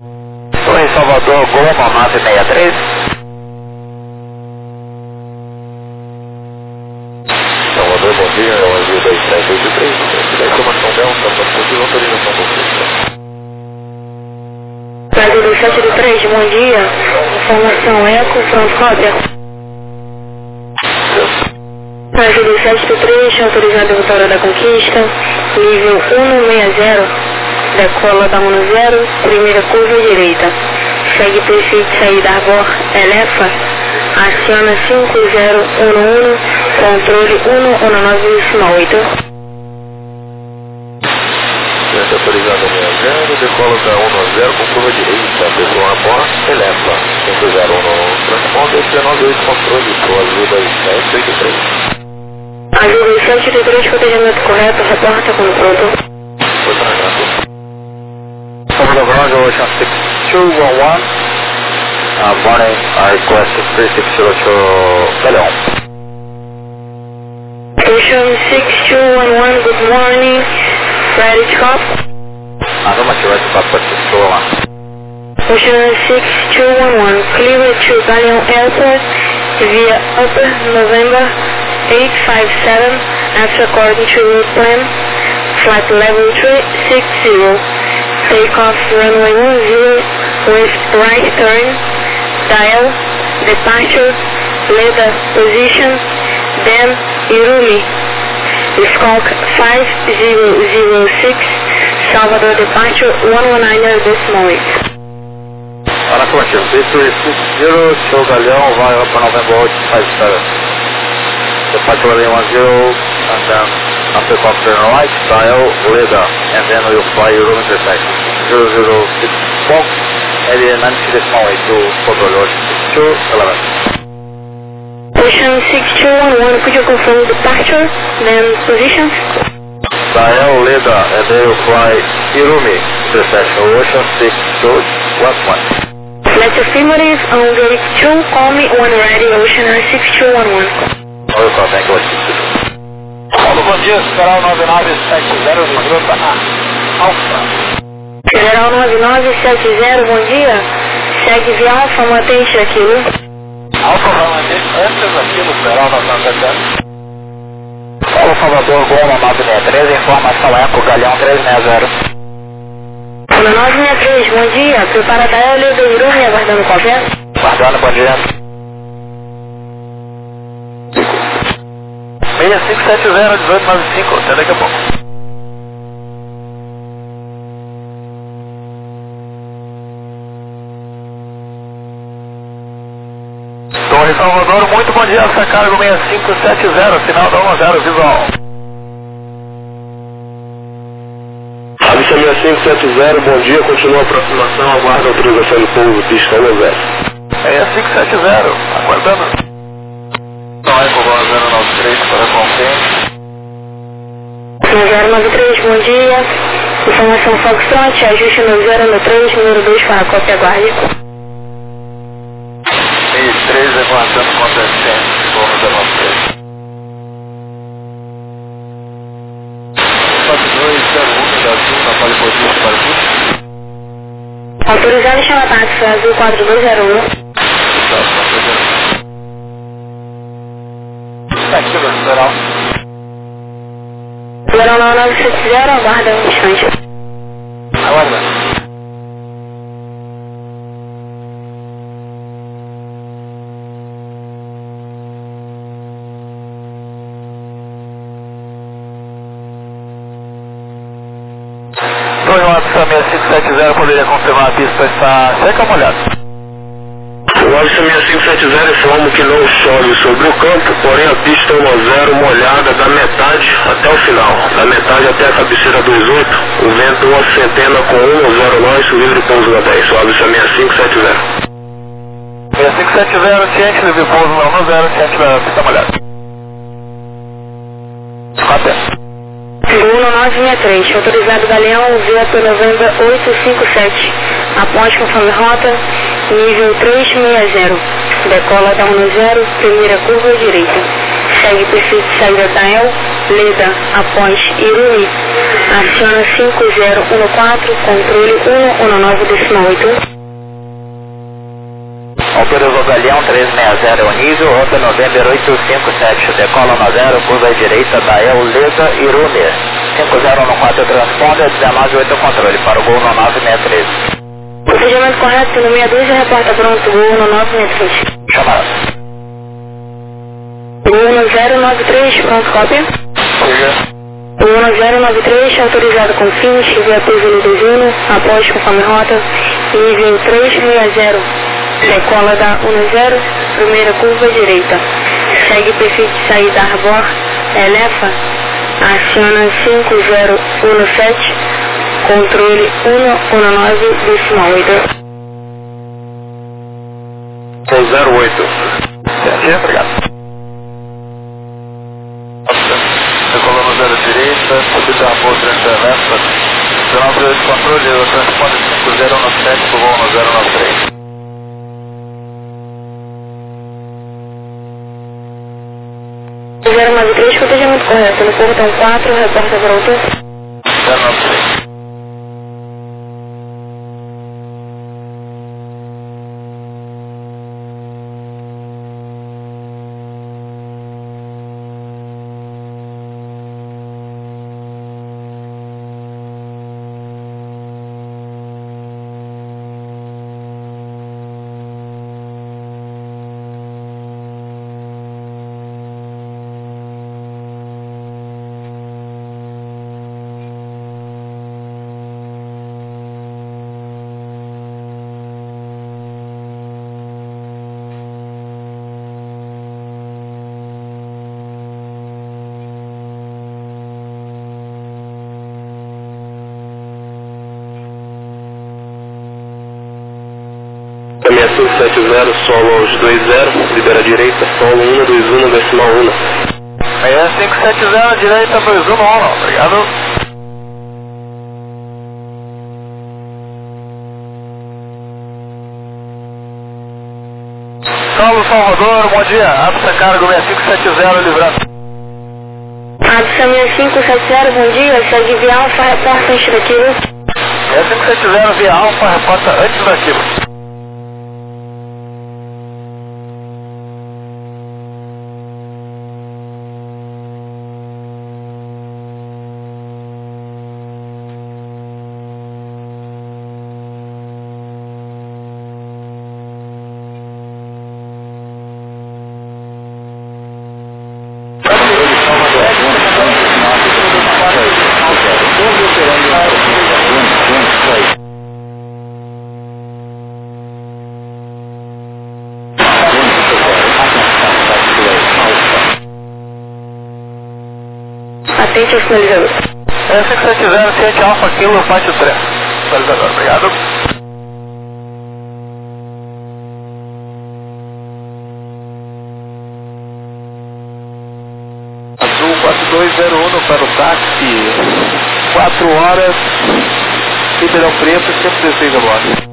Torre Salvador, Goma 963. Salvador, bom dia, é o Azul 2783. Da informação Delta, para possível autorização do Cristo. Brasil 2783, bom dia. Informação Eco, pronto, cópia. Brasil 2783, autorizado Vitória da Conquista, nível 160, decola da 10, primeira curva direita. Segue prefeito saída Arbor, Elefa, aciona 5011, controle 119,8. Ciência autorizada 60, decola da 110 com curva direita, pessoa Arbor, Elefa, 5011, transponder 198 controle, pro Azul 2783. Azul 2783, cotejamento correto, reporta quando pronto. Foi trancado. Salvador Ground, Ocean 6211. Morning, I request 3602 Galeão. Ocean 6211, good morning. Ready to cop? Afirmative, right to cop, 3601. Ocean 6211, clear to Galeão Airport via Upper November 857, as according to route plan, flight level 360, takeoff runway 10 with right turn, dial, departure, LEDA position, then Irumi, Skonk 5006, Salvador departure 119 decimal 8. Afirmative, 3360, show Galeão, vai up for November 857. Departure runway 10, and then after clock turn right, dial, LEDA, and then we'll fly your room intersection. 006 Fox, area 90 decimal 8 to control Ocean 6211. Ocean 6211, could you confirm departure, then position? Dial, LEDA, and then we'll fly Irumi intersection, Ocean 6211. Let's affirmative on gate 2, call me when ready, Ocean 6211. Olha, thank you. Paulo, bom dia, Federal 9970 do grupo Alfa. Federal 9970, bom dia. Segue via Alfa, mantente aquilo. Alfa, Valente, antes aqui no Federal 9970. Paulo Salvador, Goma 963, informação Eco, Galeão 360. Paulo 963, bom dia. Prepara a Dael do Irumi, aguardando qualquer. Guardando, bom dia. 6570 1895, até daqui a pouco. Torre Salvador, muito bom dia, essa cargo 6570, final da 10, visual. Avista 6570, bom dia, continua a aproximação, aguarda a autorização do povo, pista 10. 6570, aguardando. Então, Eco 093 para Confins. 093, bom dia. Informação Foxtrot, ajuste no 093, número 2 para a cópia, aguarde. 63, aguardando contratante, Torre 093. 4201 da Azul, na Polipodia para o Autorizado e chama táxi, Azul 4201. Ativa, Federal. Federal 9970, aguarda um instante. Aguarda. Torre Watson 6570, poderia confirmar a pista está seca ou molhada? O Avista 6570 informa que não chove sobre o campo, porém a pista 10 molhada da metade até o final. Da metade até a cabeceira 28, o vento uma centena com 10 nós, livre pouso na 10. O Avista 6570. 6570, ciente, livre pouso na 10, ciente da pista molhada. Até. 1963, autorizado Galeão, VP November 857. Aponte conforme rota, nível 360. Decola da 10, primeira curva direita. Segue perfeito saída Dael, LEDA, após Irumi. Aciona 5014, controle 119,8. Autorizou Galeão 360 é o nível, Rota November 857, decola na 0, curva à direita da Euleda Irune. 5014 transponder, 198 controle, para o gol no 9613. Procedimento correto, no 62, reporta pronto, gol no 963. Chamado. Gol no 093, pronto, cópia. Siga. Gol no 093, autorizado com finish, via peso destino, após conforme rota, nível 360. Decola da 10, primeira curva direita. Segue perfil de saída Arbor, elefa, aciona 5017, controle 119,8. 08. Certinho, obrigado. Decolou no 0 direita, subida Arbor, frente à elefa, 19 de controle, o transponder 5017, pro gol no 093. 093, protegimento correto, no portão 4, reporta pronto. 093. Também 570, solo aos 20, libera a direita, solo 121, decimal 1. 6570, direita 211, obrigado. Saulo Salvador, bom dia, Absa Cargo 6570, livrando. Absa 6570, bom dia, segue via Alfa, reporta antes daquilo. 6570 via Alfa, reporta antes daquilo. Atente ao sinalizador. 6570, ciente Alfa, Kilo, Pátio 3. Sinalizador, obrigado. Azul 4201 para o táxi. 4 horas. Ribeirão Preto, 116 a bordo.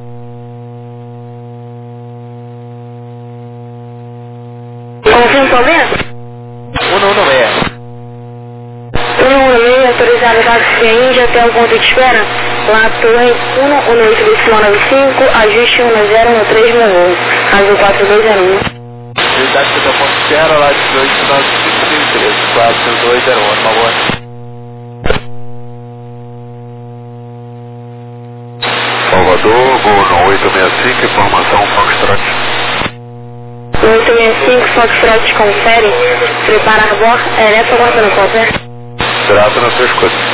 Confirma o problema? 116. 116, autorizado a táxi Índia até o ponto de espera. Lá, torre 118,95, ajuste 101311. Azul 4201. Unidade que está ponto de espera, lá de 29513, 4201, uma boa. Salvador, gol no 865, informação Foxtrot. 865, Foxtrot confere. Prepara Arbor, elefa, aguarda no cópia. Trato na sua escuta.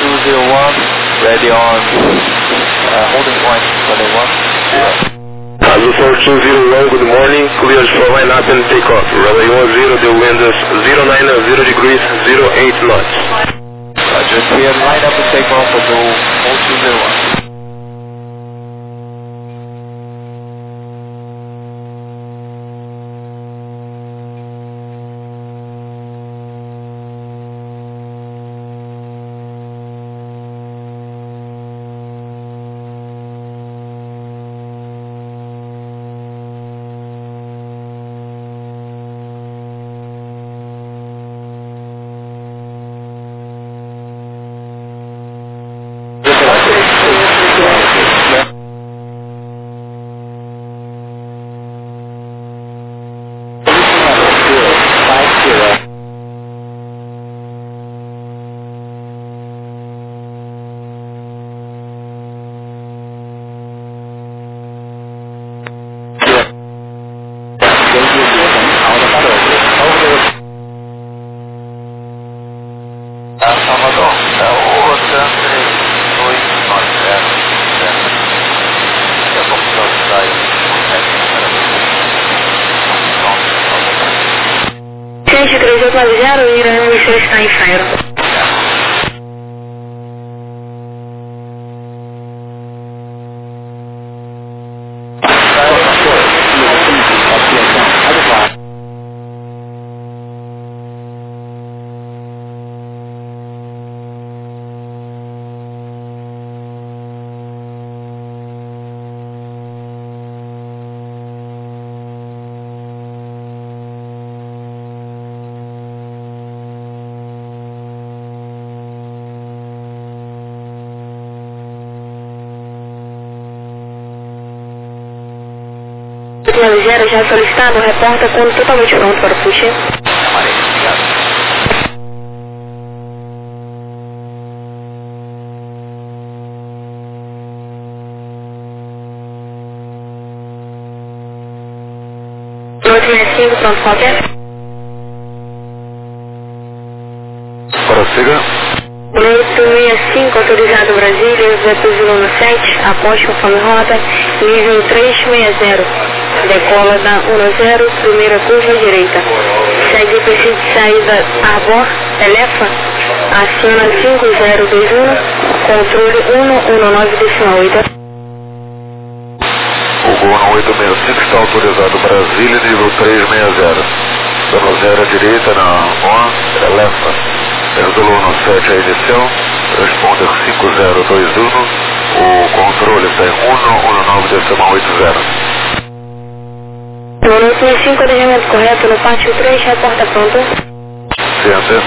ready on holding point, runway 10. Azul 420, good morning, cleared for line up and take off. Runway 10, the wind is 090 degrees, 08 knots. Roger, clear, line up and take off, Azul 420. Salvador, o Rotan 32 nós é a confusão de sair Ciência 3890, Irã, o senhor está em ferro. Ligeira já solicitado, reporta quando totalmente pronto para o push. Noite 65, pronto qualquer. Prossiga. Noite 65, autorizado Brasília, Zé 7, após conforme rota, nível 360. Decola da 10, primeira curva direita. Segue o perfil de saída Arbor, Elefa, acima 5021, controle 119,8. O Gol 865 está autorizado Brasília, nível 360. Dando 0 à direita na Arbor, Elefa. Regulou 17 a inicial, responder 5021, o controle está em 119,80. Noite 65, alinhamento correto no pátio 3, reporta pronto. Ciência.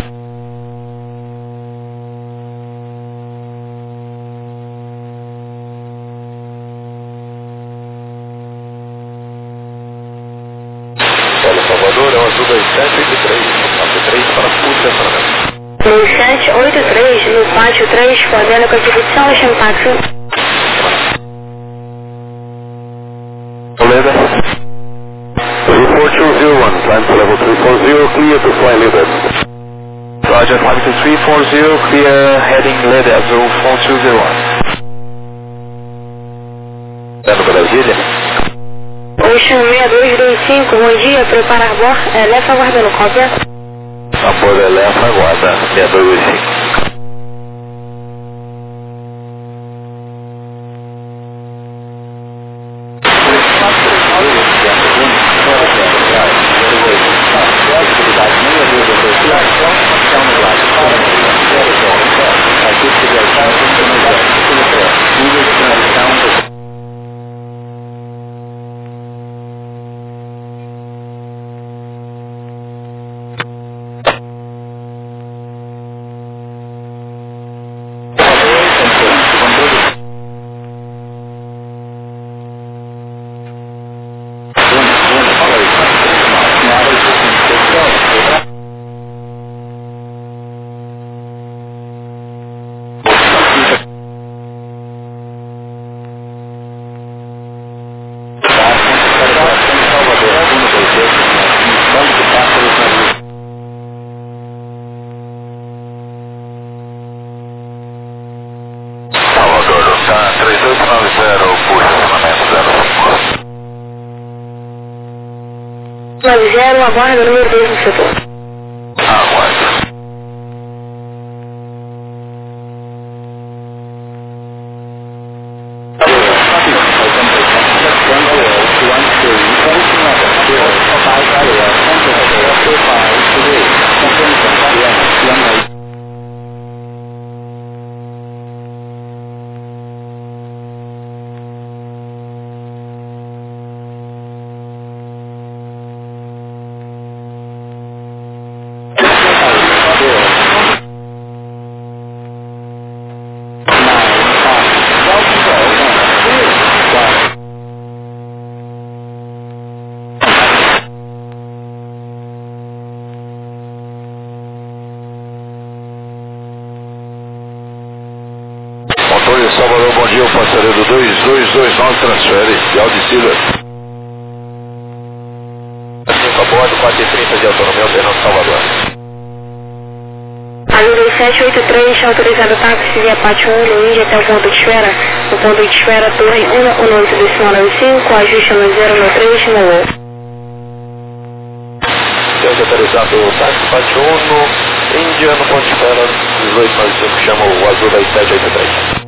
Salvador, é o azul 2783, pátio 3 para Puxa para 2783, no pátio 3, fazendo com a direção Ocean Taxi. Toledo. 4201, climb to level 340, clear to fly leader. Roger, climb to 340, clear, heading lead azul 4201. Dando Brasília. Ocean 6225, bom dia, prepara a Arbor, Elefa aguardando cópia. Vapor Elefa, aguarda 6225. 90, aguarda o número 2 no setor. Aguardo. Controle Salvador, bom dia, o passageiro 2229 transfere de Aldicida. A bordo 430 de autonomia, ordenando Salvador. Azul 783, autorizado táxi via Pátio 1, Luiz, até o ponto de espera. No ponto de espera, torre 118,95, ajuste no 093, no Temos autorizado o táxi Pátio 1, Índia, no ponto de espera 1895, chama o Azul 783.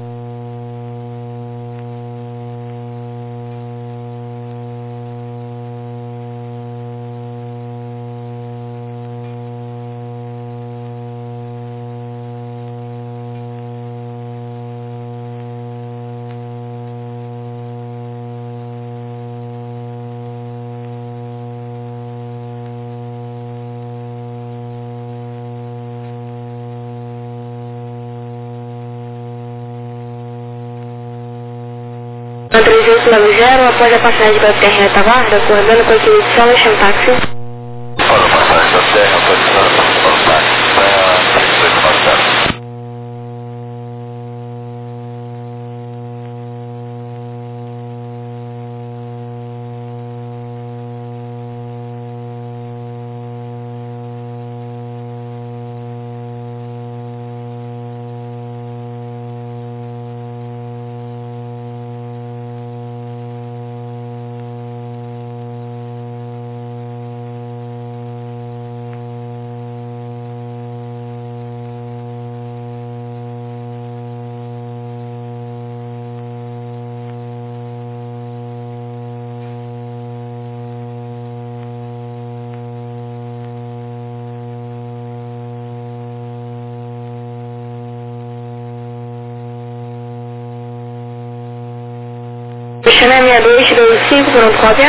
Na 3890, após a passagem da terra retaguarda, acordando com a aquisição e chama táxi. Para a passagem da terra, autorizado para o táxi, para 3890. Xané 6225, pronto, cópia.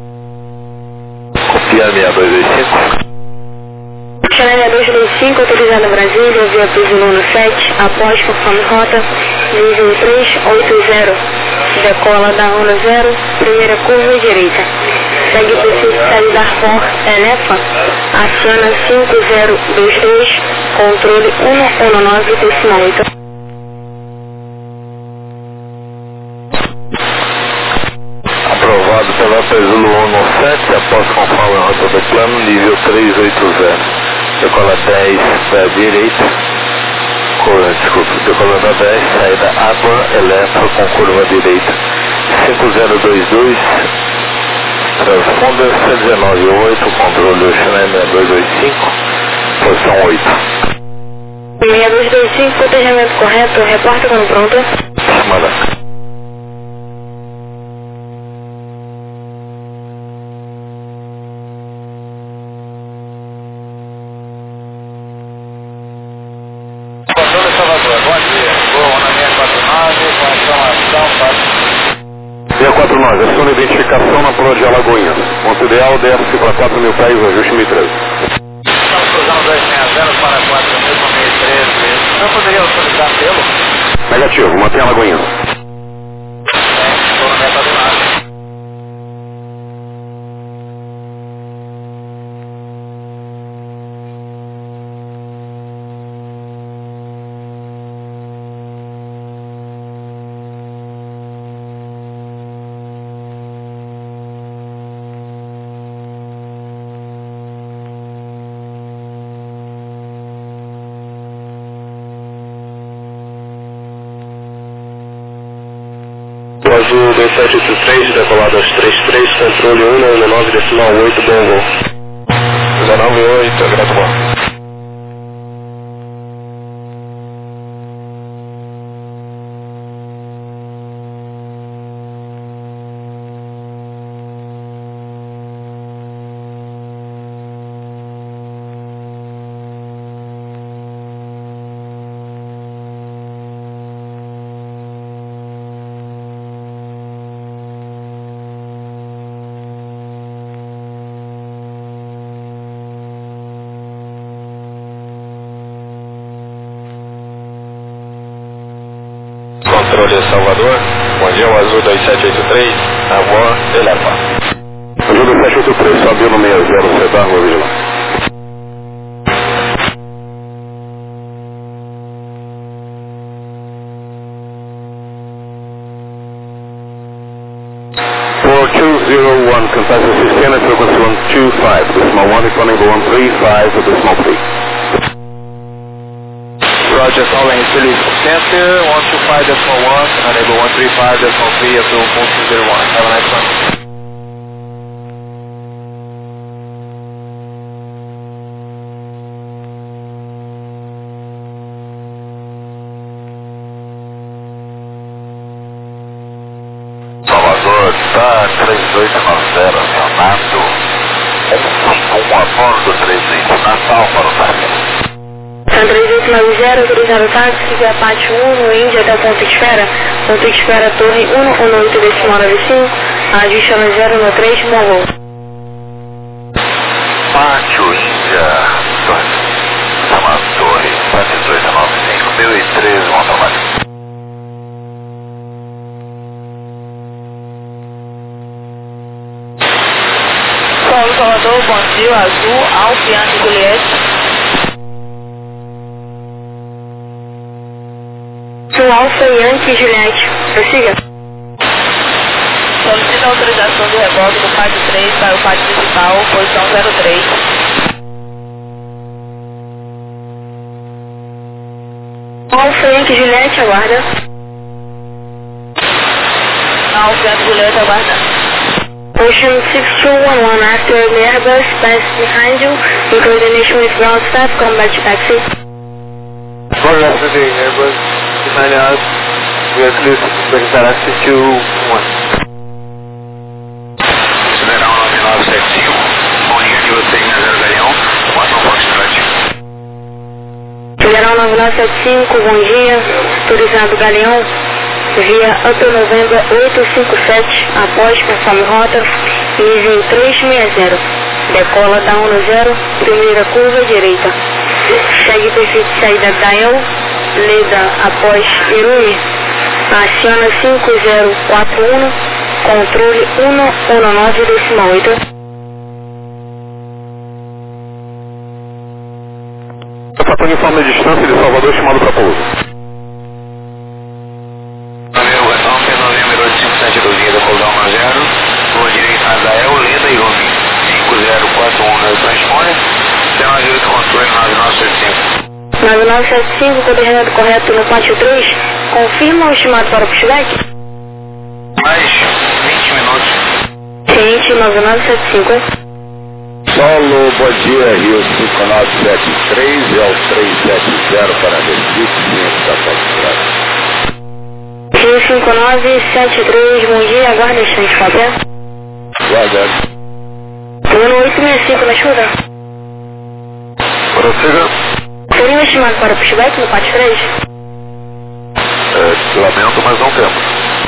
Copia 6225. Xané 6225, autorizado Brasília, via Piso 7, após conforme rota, nível 380, decola da 10, primeira curva direita. Segue preciso sair da Ford Elefa, aciona 5022, controle 119,8. Aprovado pela Pesulo 117, após conforme a rota do plano, nível 380. Decola 10 da direita, decolando 10, saída água, eletro com curva direita. 5022, transponder 119,8, controle China 6225, posição 8. 6225, protejamento correto, reporta quando pronto. Chamada. Controle Salvador, bom dia. Boa, na 649, com informação, 649, aciona identificação na Polo de Alagoinhas. Ponto ideal, desce para 4.000 pés, ajuste 1013. Estamos cruzando 260 para 4.000 com 1013. Não poderia autorizar pelo? Negativo, mantenha Alagoinhas. Estou na meta do lado. Azul 2783, decolado às 33, controle 119,8, bom voo. 198, grato bom. Controle Salvador, bom dia, o Azul 2783, a voz eleva. Azul 2783, subiu no 60, sedã, vou vigilar. For 201, Compassion 16, frequency 125, decimal 1, recording 135, decimal 3. Roger, Solent, Phillips Center, 125.1, enable 135.3 up to 4201. Have a nice one. Salvador, tá 3890, Leonardo, 151 a bordo 38, Natal para o táxi. São 3890, autorizado o táxi, via parte 1, no Índia até o ponto de espera, torre 118 decimal 95, ajuste no 013, bom voo. Pátio Índia, torre 1895, 1013, um automático. Paulo Salvador, bom dia, Azul, Alfa Yankee Juliette. Sul Alfa Yankee Juliette, prossiga. Solicita a autorização de reboque do pátio 3 para o pátio principal, posição 03. Alfa Yankee Juliette, aguarda. Alfa Yankee Juliette, aguarda. Ocean 6211, after the Airbus passes behind you, in coordination with ground staff, come back to taxi. For yesterday, Airbus behind us, we are clear to taxi 2-1. Federal 9975, bom dia de vocês, Nazar Galeão, Mação Foxtrot. Federal 9975, bom dia, autorizado Galeão, via Hotel November 857, após conforme rota, nível 360, decola da 10, primeira curva direita, segue perfil de saída Gael, Leda após Irui, aciona 5041, controle 119 decimal 8. Fator informe de distância de Salvador, chamado para pouso. Novembro 8572, decolão 10, rua direita Azael, Leda e Rumi, 5041 no transponder, 198 controle 9975. 9975, coordenado correto no pátio 3, confirma o estimado para o pushback? Mais 20 minutos. Ciente 9975. Solo, bom dia, Rio 5973, é o 370 para Recife, ciente da Foxtrot. Rio 5973, bom dia, aguarda instante, qualquer. Guarda. Plano 865 na chuva. Prossiga. Seria um estimado para o pushback no pátio 3? Lamento, mas não temos.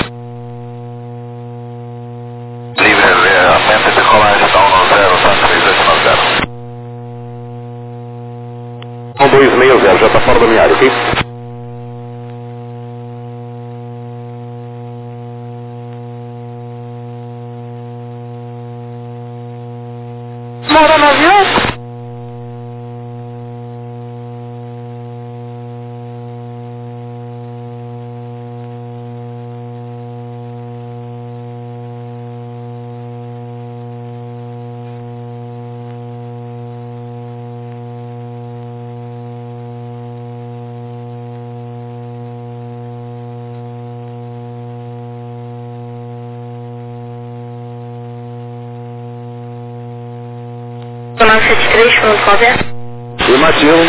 Livre, aumenta de decolagem, tá 10, tá 3890. 1260, já está fora da minha área, ok? Mora no avião? 5973, pronto, cover. Afirmativo.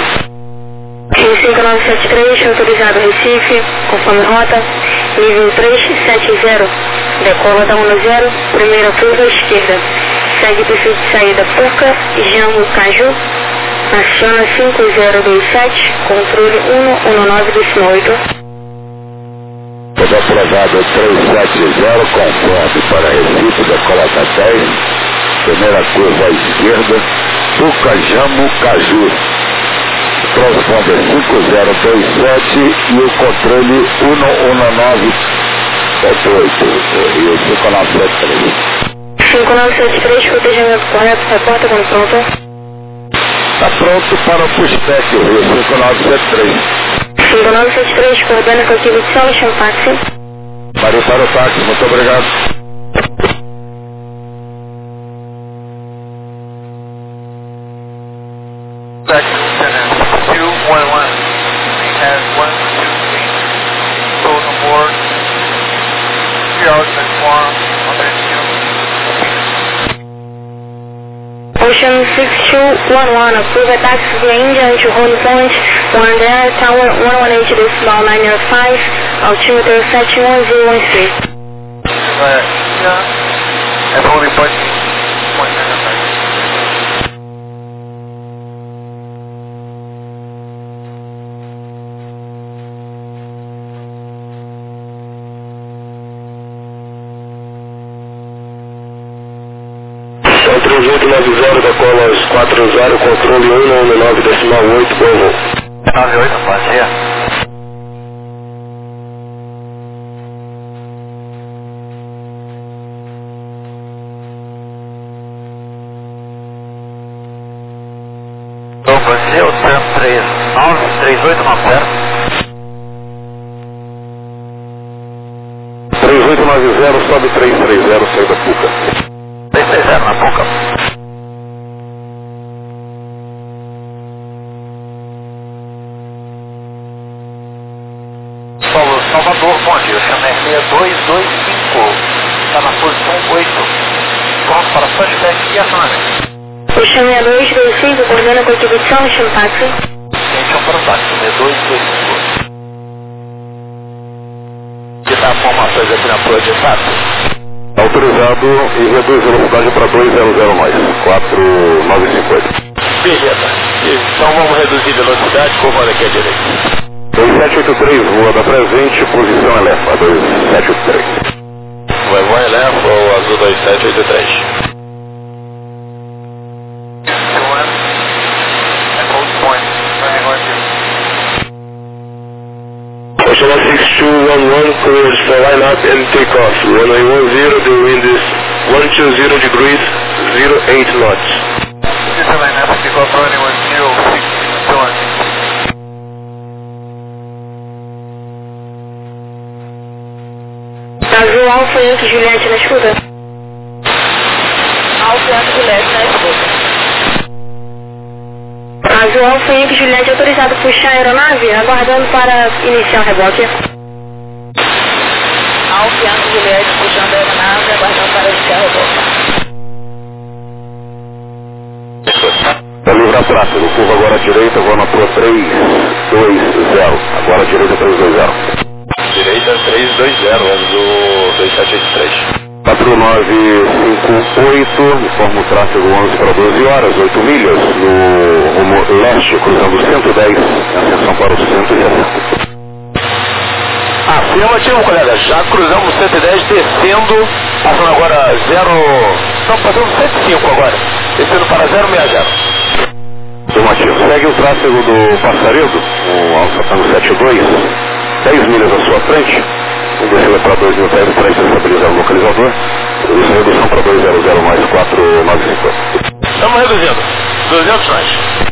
5973, autorizado Recife, conforme rota, nível 370, decola da 10, primeira curva esquerda, segue perfil de saída Puca, Jambo, Caju, aciona 5027, controle 119,8. Foi aprovado 370, conforme para Recife, decola da 10, primeira curva à esquerda, Puca, Jambo, Caju. Transponder 5027 e o controle 119.8, Rio 5973. 5973, protegimento correto, reporta quando pronto. Está pronto para o pushback, Rio 5973. 5973, coordena com aquilo de São Chão Táxi. Parei para o táxi, muito obrigado. Taxi 211 has 123 total on board 3 hours and 1 Ocean 6211, approve a taxi via India into Home Point, one there, tower 118.905, altimeter 71013. Yeah, and holding point 195. São 3890, decola aos 40, controle 119.8, Volvo. 98, bom dia. Bom dia, o TAM 393890. 3890, sobe 330, saída Puca. 330 na Puca. Salvador, bom dia, o chama R6225, está na posição 8, pronto para flashback e acionamento. Ocean 6225, coordena com aquilo de São Chão Táxi. Então para o táxi, 6225. Que dá informações aqui na prova de táxi? Autorizado e reduz velocidade para 200 mais, 4950. Beleza, então vamos reduzir velocidade, comando aqui à direita. 2783, voa da presente, posição Elefa, 2783. Vai voar Elefa ou azul 2783. Ocean 6211, clears for line up and take off. Runway 10, the wind is 120 degrees, 08 knots. This is line up, take off running 10, 6, Azul Alfa Yankee Juliette na escuta. Alfa Yankee Juliette na escuta. Azul Alfa Yankee Juliette autorizado a puxar a aeronave, aguardando para iniciar o reboque. Alfa Yankee Juliette puxando a aeronave, aguardando para iniciar o reboque. Para livrar tráfego, curva agora à direita, vou na Pro 320, agora à direita 320. Direita 320, azul 2783. 4958, informa o tráfego 11 para 12 horas, 8 milhas, no rumo leste, cruzando 110, atenção para o 160. Afirmativo, colega, já cruzamos 110, descendo, passando agora 0... Não, passando 105 agora, descendo para 060. Afirmativo, segue o tráfego do Passaredo, o Alfa Tango 72, 10 milhas à sua frente, descida para 2.000 pés para estabilizar o localizador, redução para 200 mais 4950. Estamos reduzindo, 200 mais.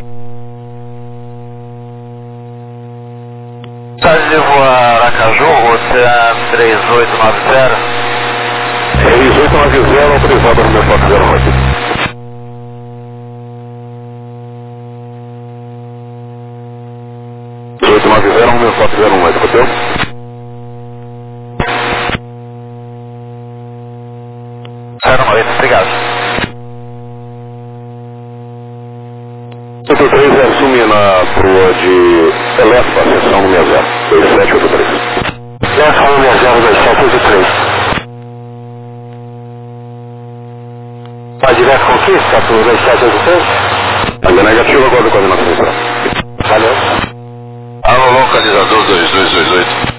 De voar Aracaju, Ocean 3890. 3890, autorizado no meu 409. no meu 401, escutou? Obrigado. de Elefa, seção no 60, 2783. Elefa 1602783. Vai direto conquista pro 2783? Ainda negativo agora com a nossa central. Valeu. Alô, localizador 2228.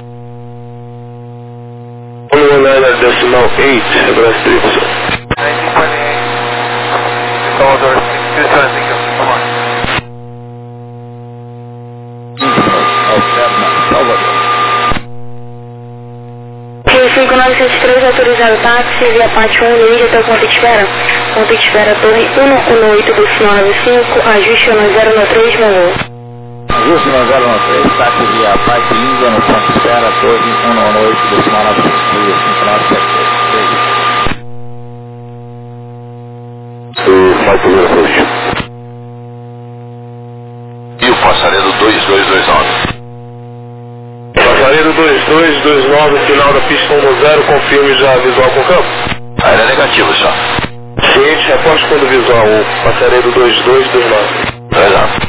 Honolulu decimal 8, Brás Tripso. 1928. Salvador 627, come on. Rio 5973, autorizado táxi via parte 1, Luiz até o ponto de espera. Ponto de espera, torre 118 do 595, ajuste 1093, Mongol. Ajuste 1093, táxi via parte Índia no ponto de espera, torre 118 do 595, 5973. E o passaredo 2229. Passaredo 2229, final da pista 10, confirme já visual com campo. Ainda é negativo, senhor. Ciente, reporte quando visual 1, passaredo 2229. Exato.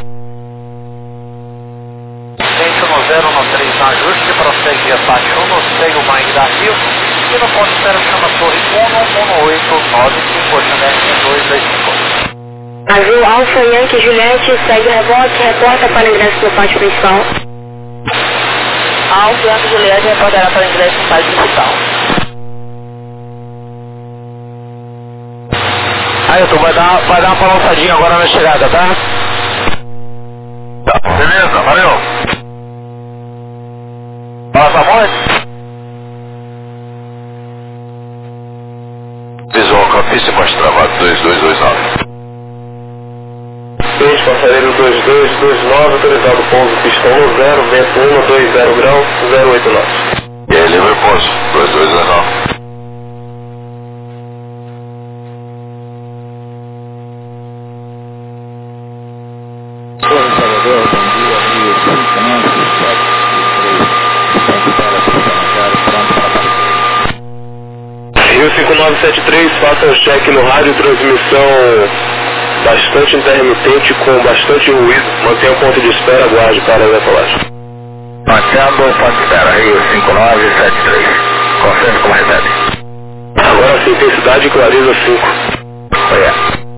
Gente no 013 na ajuste, prossegue via parte 1, no segue o Mike da Rio, e no ponto de espera chama torre 11895, HM 225. Azul Alfa Yankee Juliette, segue rebote, reporta para ingresso no pátio principal. Alfa Yankee Juliette reportará para ingresso no pátio principal. Ailton, vai dar uma balançadinha agora na chegada, tá? Tá, beleza, valeu. Passa a voz? Visual campista mais travado 2229. Ciente, passaredo 2229, autorizado pouso pistão 0, vento 120 graus, 089. E aí, livre pouso 2229. Torre Salvador, bom dia, Rio 5973, ponto de espera, pista 10, pronto para partir. Rio 5973, faça um cheque no rádio, transmissão bastante intermitente com bastante ruído. Mantenha o ponto de espera, aguarde para a decolagem. Mantendo o ponto de espera, Rio 5973. Confirme como recebe. Agora sim, intensidade e clareza 5. Olha.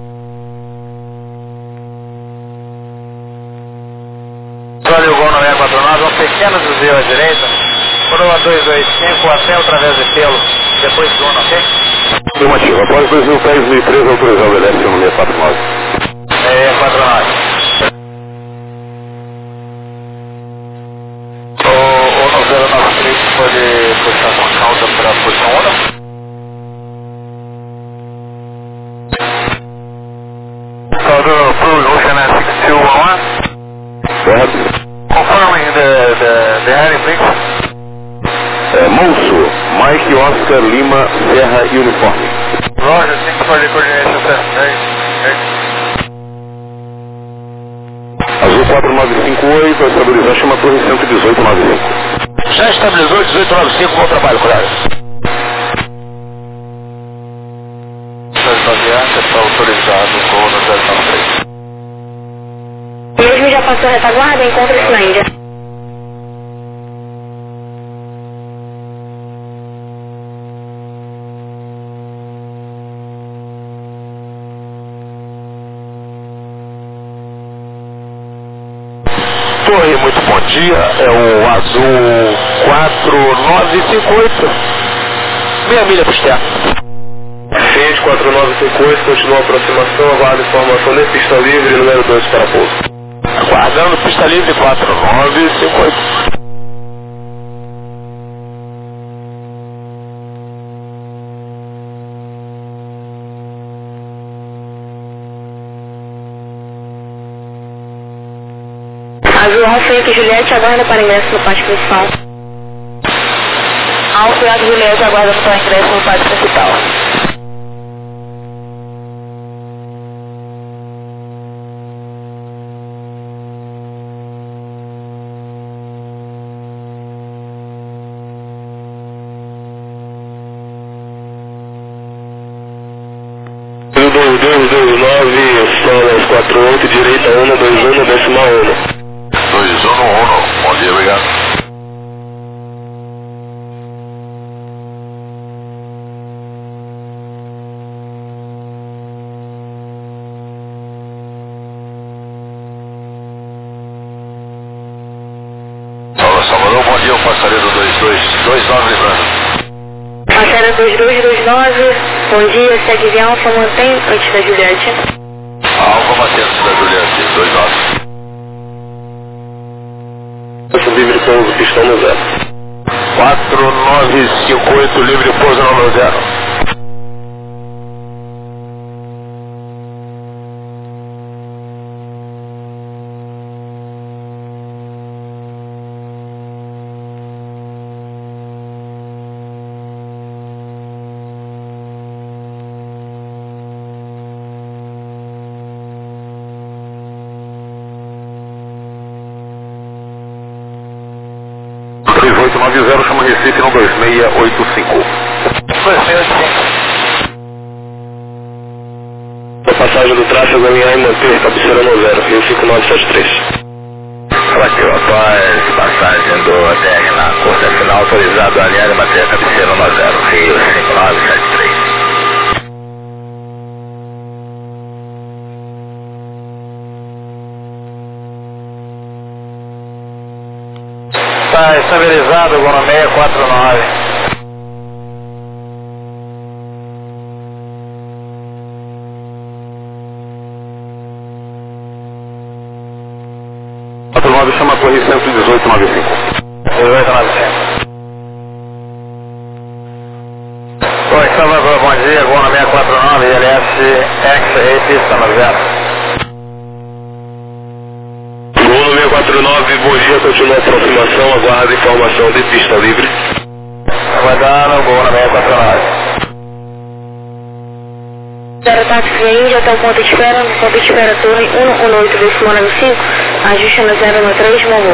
Olha o gol na 649, um pequeno desvio à direita, coroa 285 até através de pelo, depois do 1, ok? Afirmativo, após 2013 autorizado o LF no 649. 649. O 093 pode puxar com causa para a posição 1. Salvador, approach Ocean S6211. Certo? Confirming the heading, please. Moço, Mike Oscar Lima Serra Uniforme. Roger, thanks for the coordination, sir. Azul 4958, a estabilizar chama torre 11895. Já estabilizou 1895, bom trabalho, colega. Bianca está autorizado com o 093. Mesmo já passou a retaguarda, encontra-se na Índia. Torre, muito bom dia, é o Azul 4958. Meia milha pro externo. Ciente 4958, continua a aproximação, aguarda informação de pista livre, número 2 para pouso. Aguardando pista livre 4958. Azul Alfa Yankee Juliette, aguarda para ingresso no pátio principal. Alfa Yankee Juliette aguarda para ingresso no pátio principal. Rio 2229, Solas 48, direita 1, 21, decimal 1. passaria do 2229 lembrando. Passada 2229, bom dia, segue via Alfa, mantém antes da Juliette. Alfa mantém antes da Juliette, 29. Livre pouso, pistão no 0. 4958, livre pouso no 0. Chama Recife no 2685. 2685. A passagem do tráfego alinhar e manter cabeceira no 0, Rio 5973. Aqui, rapaz, passagem do ATR na curta final, autorizado a alinhar e manter cabeceira no 0, Rio 5973. Está estabilizado, Gono 649. Chama a torre 11895. 1895. Oi, Salvador, bom dia, Gono 649, ILS X-Ray, pista no 0. Gono 649, bom dia, continua a aproximação, aguarda informação de pista livre. Aguardando, Gono 649. Zero táxi via Índia até o ponto de espera, no ponto de espera torre 118 decimal 95, ajuste no 093, Mongo.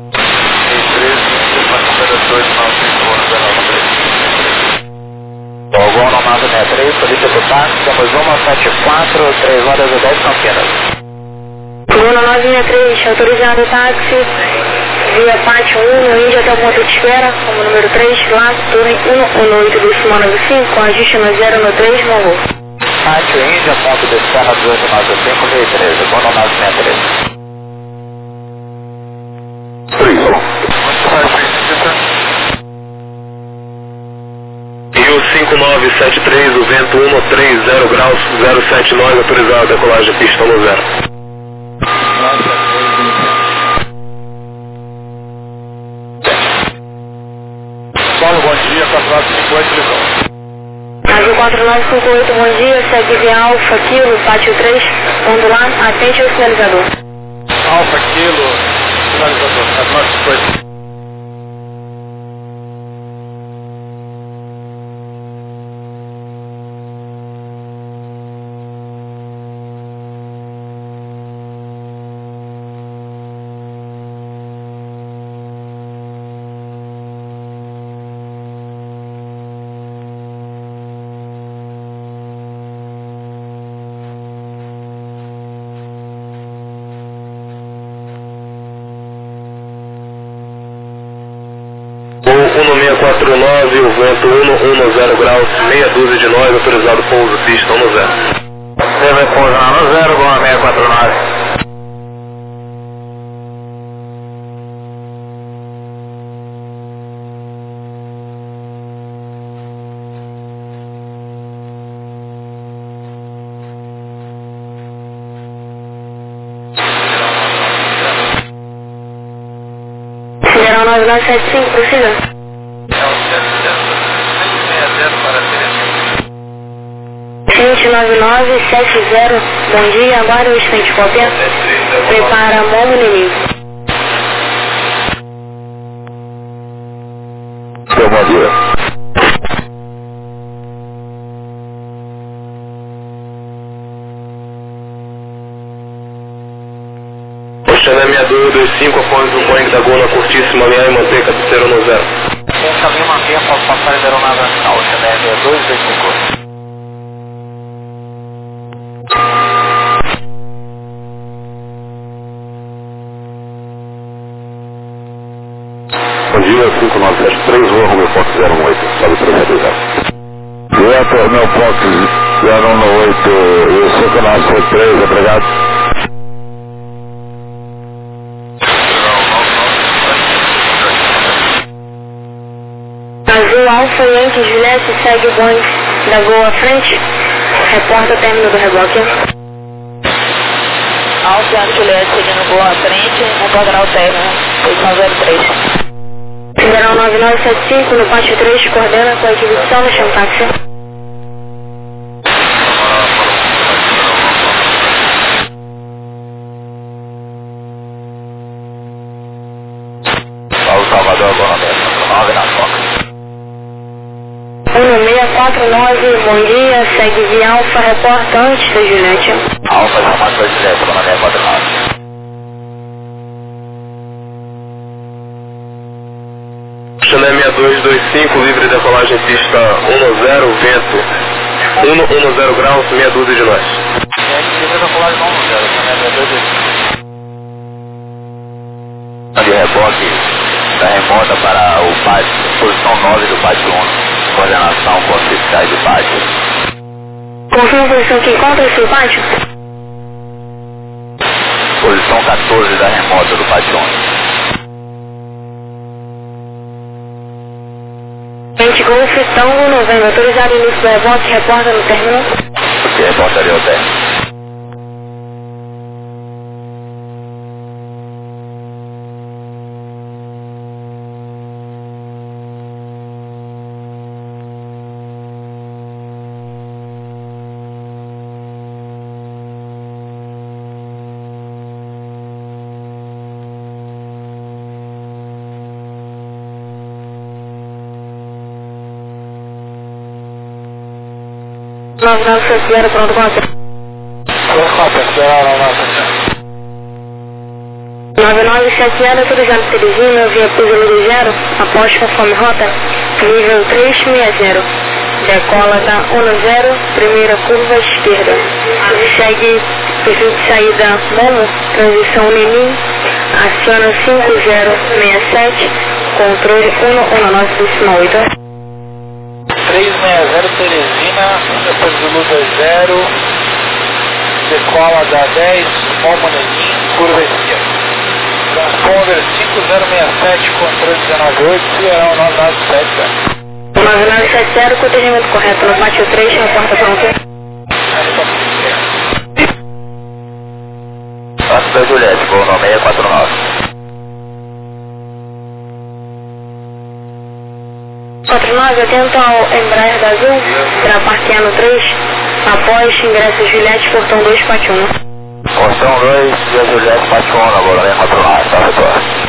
13, Gono 963, polícia do táxi, temos 174, 3 horas e 10 Campinas. Gono 963, autorizado o táxi via Pátio 1, no Índia até o ponto de espera, como número 3, lá, torre 118 decimal 95, ajuste no 093, Mongo. Pátio Índia, ponto de espera 1895, veio 13, Gono 963. 3, Rio 5973, o vento 130 graus, 079, autorizado a decolagem de pistão no 0. Paulo, bom dia, 4958, lisão. Rádio 4958, bom dia, segue via Alfa, Kilo, Pátio 3, ondular, atende ao sinalizador. Alfa, Kilo, sinalizador, 4958. Voo 1649, o vento 110 graus, meia dúzia de nós, autorizado pouso, pistão no 0. Você vai pousar no 0, Gono 649. Sideral 9975, prossiga. 79970, bom dia, aguarde o instante cópia. Prepara Momo inimigo. Seu bom dia. Oceana 6225, após o Boeing da Gol na curtíssima linha e manter cabeceira no 0. Tem caminho manter após passagem da aeronave nacional, Oceana 6225. Bom dia, 5973, vou arrumar o Fox 018, sobe 320. Direto, meu Fox 018, eu sou canal C3, obrigado. Azul Alfa Yankee Juliette, segue o bonde da Gol à frente. Reporta o término do reboque. Alfa Yankee Juliette seguindo Gol à frente, reportará o término, posição 03. Federal 9975 no pátio 3, coordena com a exibição no chão táxi. Salvador, Boa Noite, 9 na Foca. 1649, bom dia, segue via Alfa, reporta antes da Juliette. Alfa, chamado da Juliette, Boa Noite, 49. Chanel 6225, livre decolagem pista 10, vento 110 graus, meia dúzia de nós. Livre decolagem 10, Chanel 6225. De reboque da remota para o pátio, posição 9 do pátio 1, coordenação com os fiscais do pátio. Confirma a posição que encontra-se no pátio? Posição 14 da remota do pátio 1. Gente, Golf, Tango, Novembro, autorizado início do reboque, reporta no término. Porque reportaria o término. Nove pronto com a 9970, autorizado Teresina, via Puzzle do Zero, após conforme rota, nível 360, decola da 10, primeira curva esquerda, segue perfil de saída Momo, transição Nenim, aciona 5067, controle 119.8. 360 Teresina, depois do Luda 0, decola da 10, Momo Nenim, curva esquerda. Transponder 5067, controle 198, Federal 9970. 9970, contingimento correto no pátio 3, na porta pronta. Pátio da Juliette, voo no 649. 49, atento ao Embraer da Azul, para parquear no 3, após ingresso Juliette, portão 2, pátio 1. Portão 2, via Juliette, pátio 1, na bola 649, tá, retorno.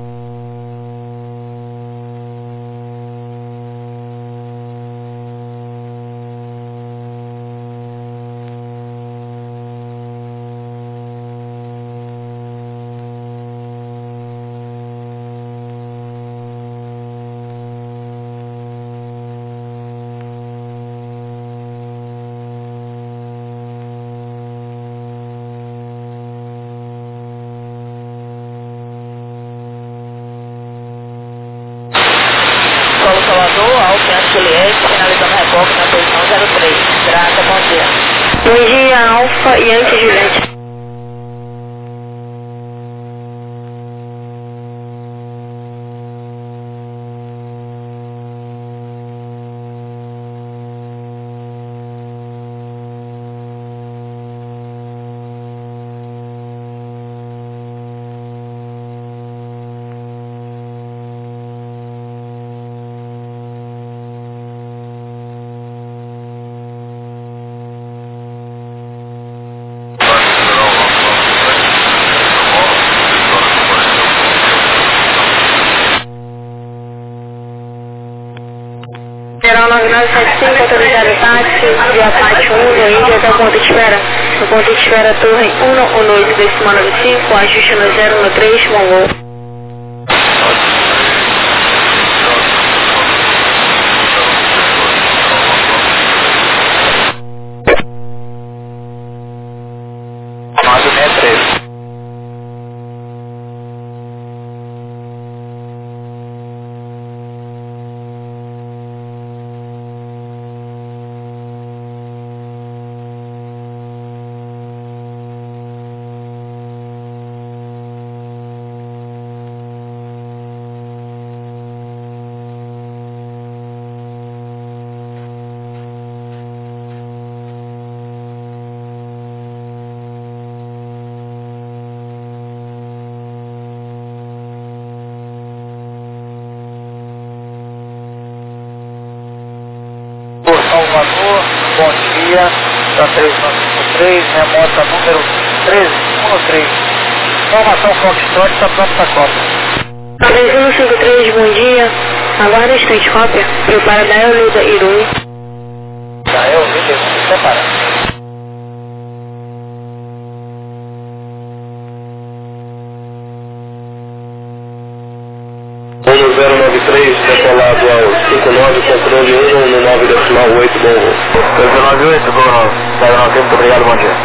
Salvador, Alfa Yankee Juliette, finalizando o reboque na posição 03. Grata, bom dia. Bom dia, Alfa Yankee Juliette. Federal 9975, autorizado táxi, via pátio 1, no Índia, até o ponto de espera. No ponto de espera, torre 118, decimal 95, ajuste no 0, no 3, Mongol. dia. Da 3153, remota número 1313. Informação Foxtrot, está pronto para cópia. 3153, bom dia. Aguarda instante, cópia. Prepara da Eulida Irui. Da Eulida Irui, preparado. Ono 093, decolado ao 59, controle 119,8, bom voo. 298, bom voo. 098, muito obrigado, bom dia.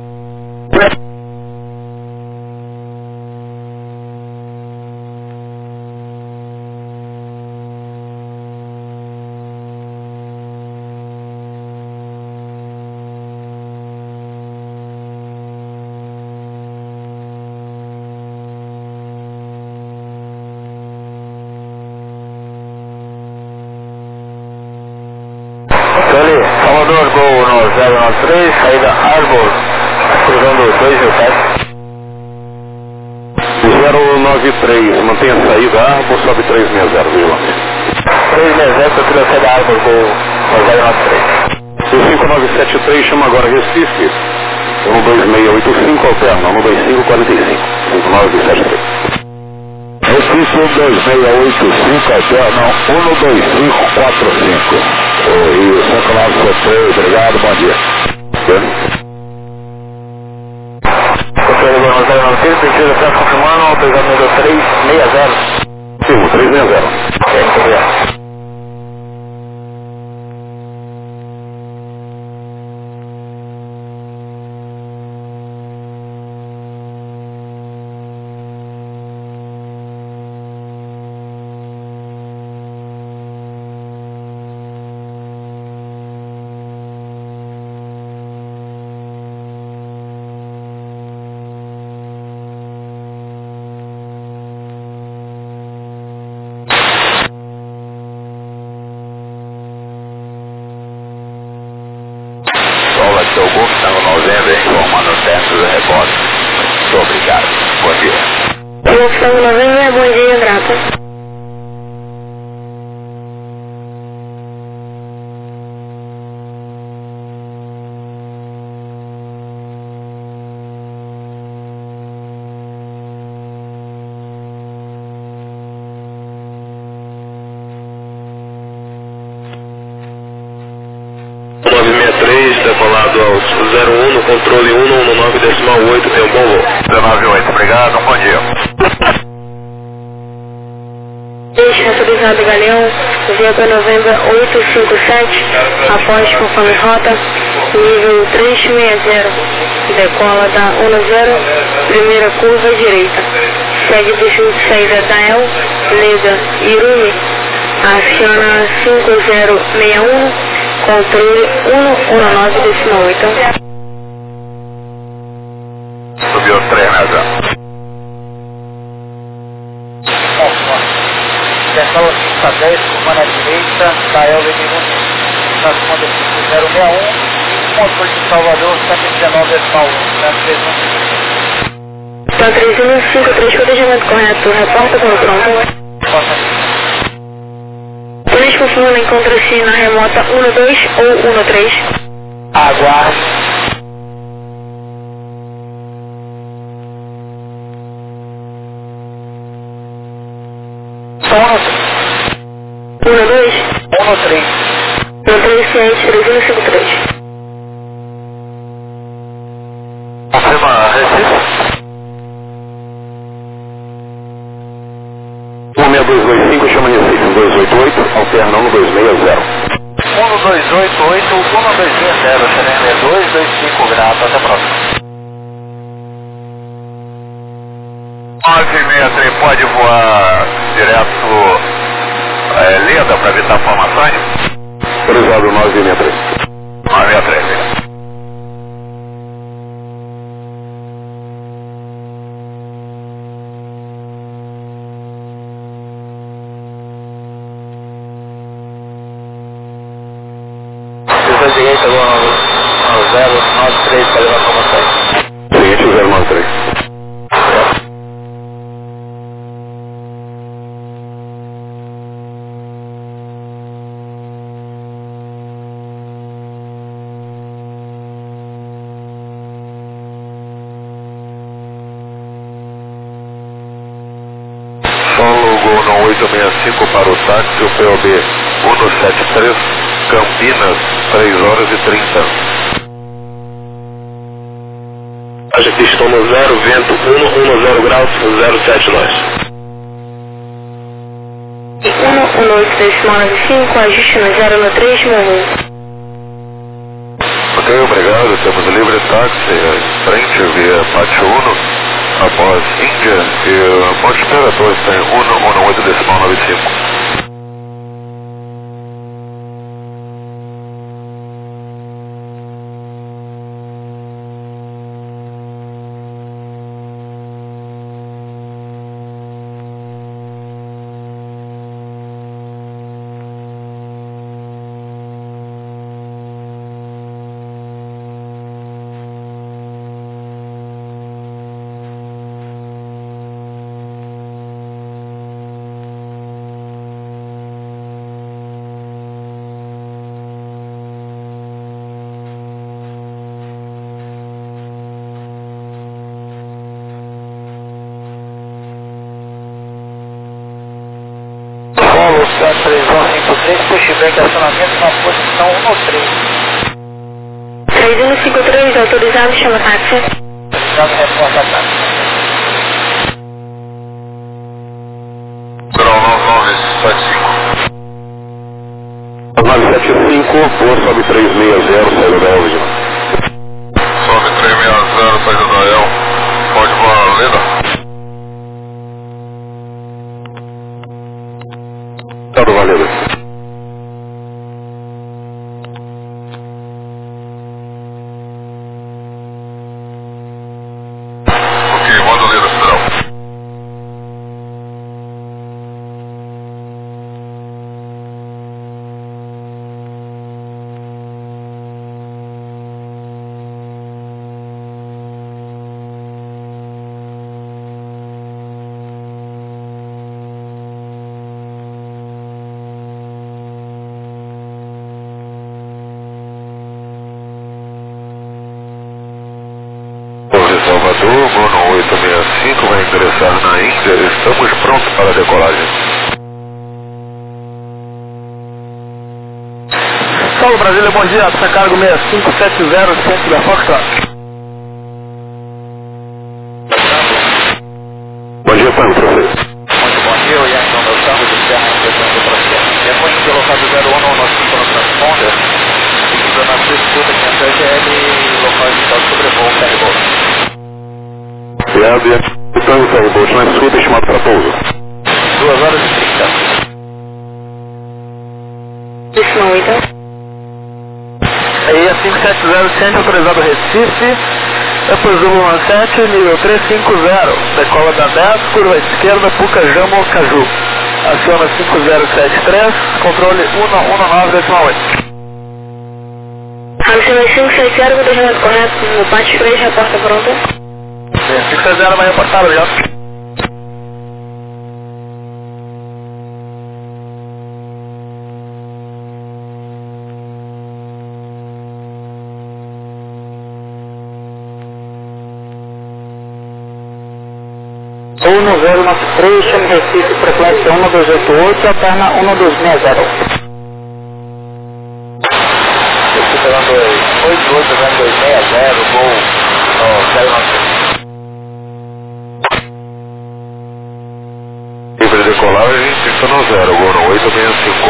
Salvador, Gol no 093, saída Arbor, cruzando 2007. 093, mantenha a saída Arbor, sobe 360, viu? 360, trilha saída Arbor, Gol no 093. O 5973 chama agora Recife, 12685, alterna, 12545, 5973. Recife 12685, alterna 12545. O Rio 5973, obrigado, bom dia. Conselho do 093, pedido de confirmando, autorizado 360. Sim, 360. Muito obrigado. Seu Golfo, estava novembro, informando o teste do rebote. Muito obrigado. Bom dia. Golfo, estava novembro, bom dia, grato. Decolado ao 01 no controle 119,8, tem um bom voo. 198, obrigado, bom dia. Autorizado Galeão, VP Novembro 857, após conforme rota, nível 360, decola da 10, primeira curva direita. Segue destino de saída da El, Leda Irui, aciona 5061, controle 119,8. Subiu 3 metros. Decola 510, comando à direita, da Elvin na segunda 061, controle de Salvador 119,1, na 3153. Então 3153, protegimento correto, reporta quando pronto. Três confirma encontra-se na remota 12 ou 13. Aguarde. Só 12? 13. 13 ciente 3153. Confirma Recife. 16225, chama Recife, 288, alterna 1260. 1288, 1260, Xereme 225, grato, até a próxima. 963, pode voar direto Leda para evitar formações? Autorizado 963. 963. Direita agora no 093 para levar informações. Seguinte 093. Gol 865 para o táxi, o POB 173, Campinas, 3h30. Pistão no 0, vento 110 graus, 07 nós. 118,95, ajuste no 013, morro. Ok, obrigado. Temos livre táxi em frente via Pátio 1, após Índia, e o ponto de espera 2 tem 118,95. Polo 73153, pushback acionamento na posição 13. 3153, autorizado, chama táxi. Autorizado, resposta táxi. Grau 9975. 975, boa, sobe 360, saiu da Elvio. Sobe 360, saída da El. Pode voar, Leda. Tá do valendo. Ok, manda Leda, Federal. Salvador, Mono 865, vai ingressar na Índia, estamos prontos para a decolagem. Paulo Brasília, bom dia, essa cargo 6570, centro da Foxtrot. Bom dia, Paulo, para você. Muito bom dia, o Yankton do Santos, de Serra, em questão do processo. Depois de colocado 0195 no transponder, seguindo na sua escuta, que é GL, local de estado sobrevoo, ferryboat. Viado, então, ferryboat, na escuta, estimado para pouso. 2h30. Isso não, então. Aí é 570, centro autorizado Recife, Upper Zulu 17, nível 350, decola da 10, curva esquerda, Pucajamo, Caju. Aciona 5073, controle 119,8. Aciona 570, vou deixar correto no pátio 3, reporta pronta. 570 vai reportar, obrigado. Ou no 093, chame Recife, frequência 1288, alterna 1260. Recife 288-260, voo 093. Livre decolagem, pista no 0, Gol 865.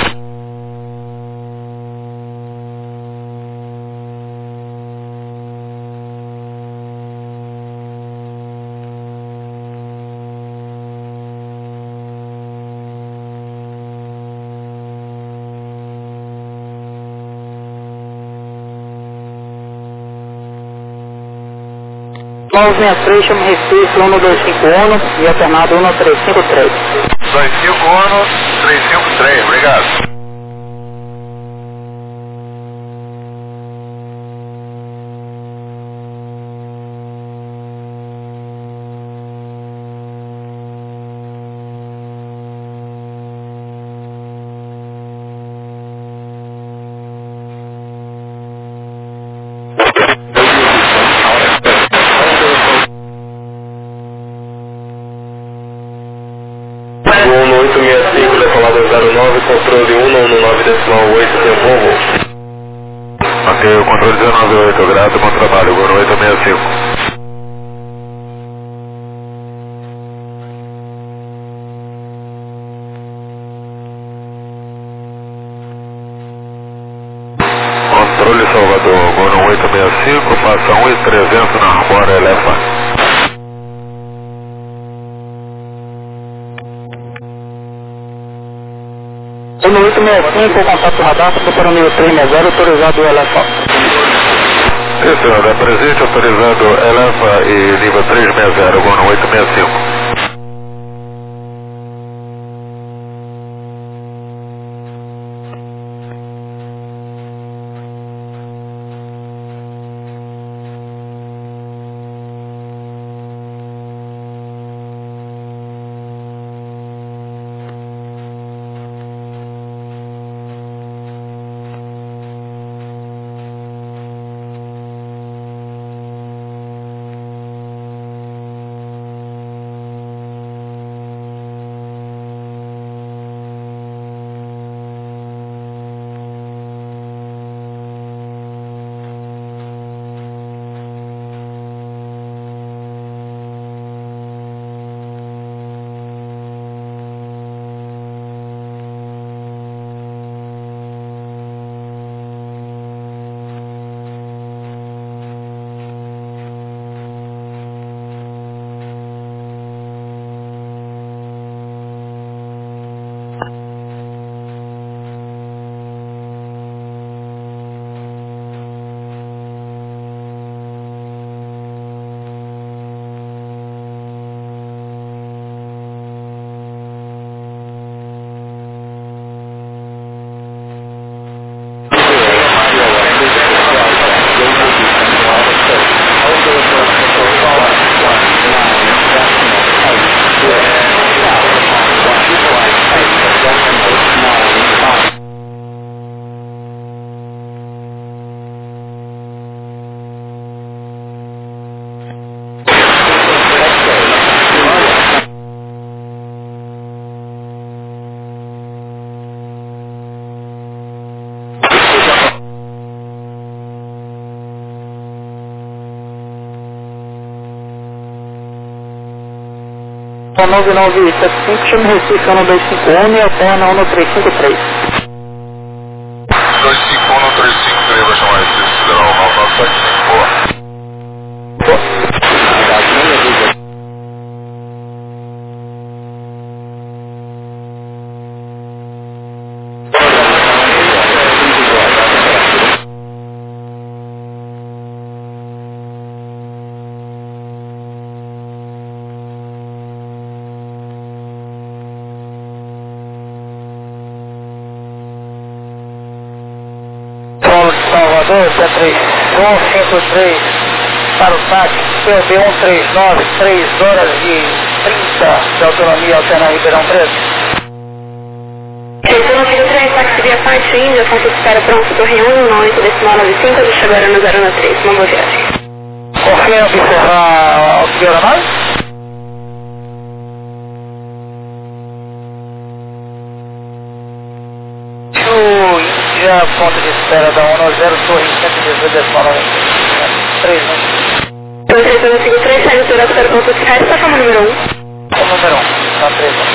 Paulo 63, chame Recife 1251 e alternado 1353. 251, 353, obrigado. decolada 09, controle 119,8, tem um bom voo. Ok, o controle 198, grato, bom trabalho, Gol 865. Controle Salvador, Gol 865, passa 1,300 na Arbora Elefante. 865, contato radar, para o nível 360, autorizado o Elefante. Sim, senhor, é presente, autorizado Elefante e nível 360, Gol 865. Então 9975, chama Recife 1251 e alterna 1353. 251-353, vai chamar Recife Federal, 9975, boa. Salvador, C3, 153, para o TAC, PB 139, 3 horas e 30 de autonomia, alterna Ribeirão Preto. Retorno 53, táxi via parte Índia, ponto de espera pronto, torre 118,95, deixa agora no 013, uma boa viagem. Confia observar o que era mais? Ponto de espera da 110, torre 118,93. 23153, segue o ponto de espera, ponto de espera, estação número 1. Número 1, tá 3.